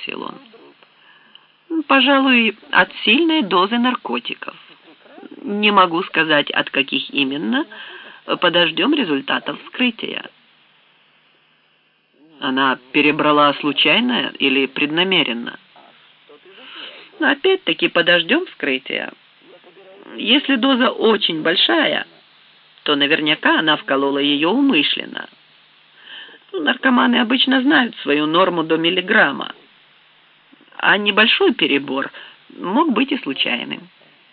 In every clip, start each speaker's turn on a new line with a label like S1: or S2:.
S1: спросил он. Пожалуй, от сильной дозы наркотиков. Не могу сказать, от каких именно. Подождем результатов вскрытия. Она перебрала случайно или преднамеренно? Опять-таки подождем вскрытия. Если доза очень большая, то наверняка она вколола ее умышленно. Наркоманы обычно знают свою норму до миллиграмма, а небольшой перебор мог быть и случайным.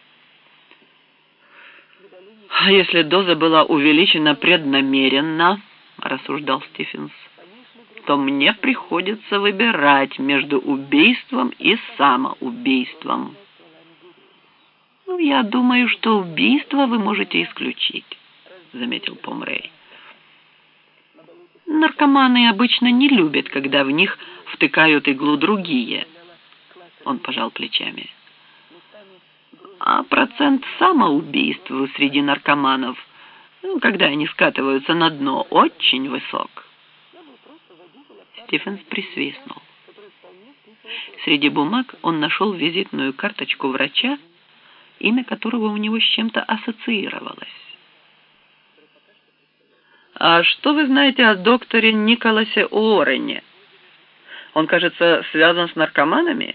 S1: А если доза была увеличена преднамеренно, рассуждал Стивенс, то мне приходится выбирать между убийством и самоубийством. Я думаю, что убийство вы можете исключить, заметил Помрей. Наркоманы обычно не любят, когда в них втыкают иглу другие. Он пожал плечами. А процент самоубийств среди наркоманов, когда они скатываются на дно, очень высок. Стивенс присвистнул. Среди бумаг он нашел визитную карточку врача, имя которого у него с чем-то ассоциировалось. «А что вы знаете о докторе Николасе Уоррене? Он, кажется, связан с наркоманами?»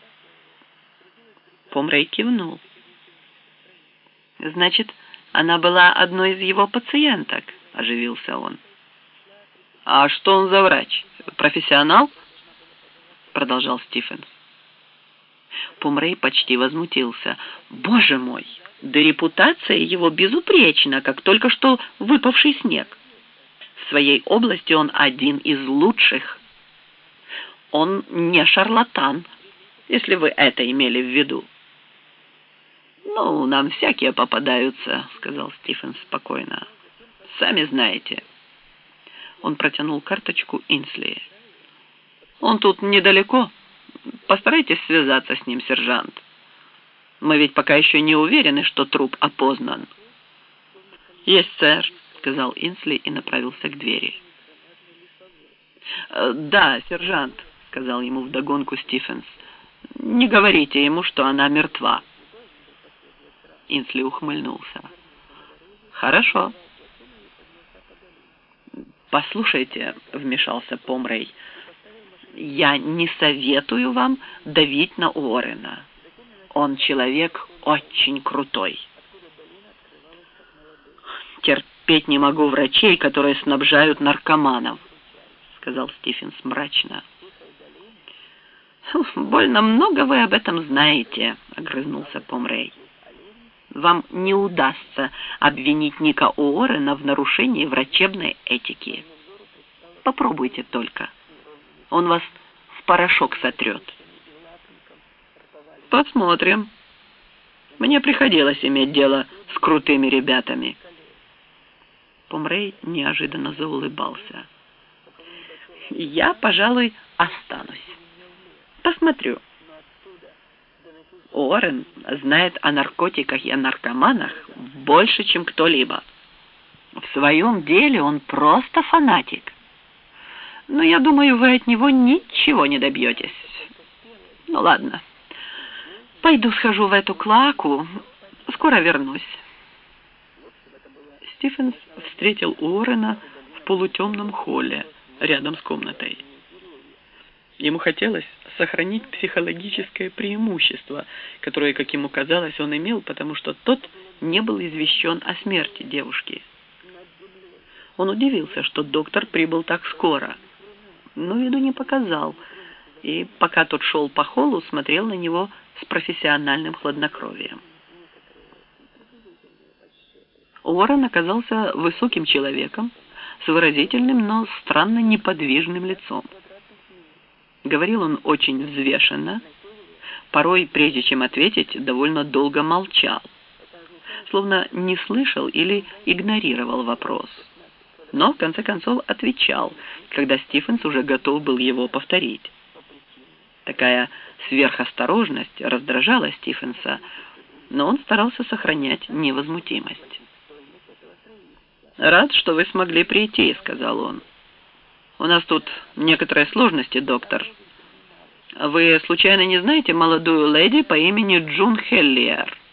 S1: Помрей кивнул. «Значит, она была одной из его пациенток», — оживился он. «А что он за врач? Профессионал?» — продолжал Стивенс. Помрей почти возмутился. «Боже мой! Да репутация его безупречна, как только что выпавший снег. В своей области он один из лучших. Он не шарлатан, если вы это имели в виду». «Ну, нам всякие попадаются», — сказал Стивенс спокойно. «Сами знаете». Он протянул карточку Инсли. «Он тут недалеко. Постарайтесь связаться с ним, сержант. Мы ведь пока еще не уверены, что труп опознан». «Есть, сэр», — сказал Инсли и направился к двери. «Да, сержант», — сказал ему вдогонку Стивенс. «Не говорите ему, что она мертва». Инсли ухмыльнулся. «Хорошо». «Послушайте», — вмешался Помрей, — «я не советую вам давить на Уоррена. Он человек очень крутой». «Терпеть не могу врачей, которые снабжают наркоманов», — сказал Стивенс мрачно. «Больно много вы об этом знаете», — огрызнулся Помрей. «Вам не удастся обвинить Ника Уоррена в нарушении врачебной этики. Попробуйте только. Он вас в порошок сотрет». «Посмотрим. Мне приходилось иметь дело с крутыми ребятами». Помрей неожиданно заулыбался. «Я, пожалуй, останусь. Посмотрю. Уоррен знает о наркотиках и о наркоманах больше, чем кто-либо. В своем деле он просто фанатик. Но я думаю, вы от него ничего не добьетесь. Ну ладно, пойду схожу в эту клоаку, скоро вернусь». Стивенс встретил Уоррена в полутемном холле рядом с комнатой. Ему хотелось сохранить психологическое преимущество, которое, как ему казалось, он имел, потому что тот не был извещен о смерти девушки. Он удивился, что доктор прибыл так скоро, но виду не показал, и пока тот шел по холлу, смотрел на него с профессиональным хладнокровием. Уоррен оказался высоким человеком с выразительным, но странно неподвижным лицом. Говорил он очень взвешенно, порой, прежде чем ответить, довольно долго молчал, словно не слышал или игнорировал вопрос, но в конце концов отвечал, когда Стивенс уже готов был его повторить. Такая сверхосторожность раздражала Стивенса, но он старался сохранять невозмутимость. «Рад, что вы смогли прийти», — сказал он. «У нас тут некоторые сложности, доктор. Вы случайно не знаете молодую леди по имени Джун Хеллиер?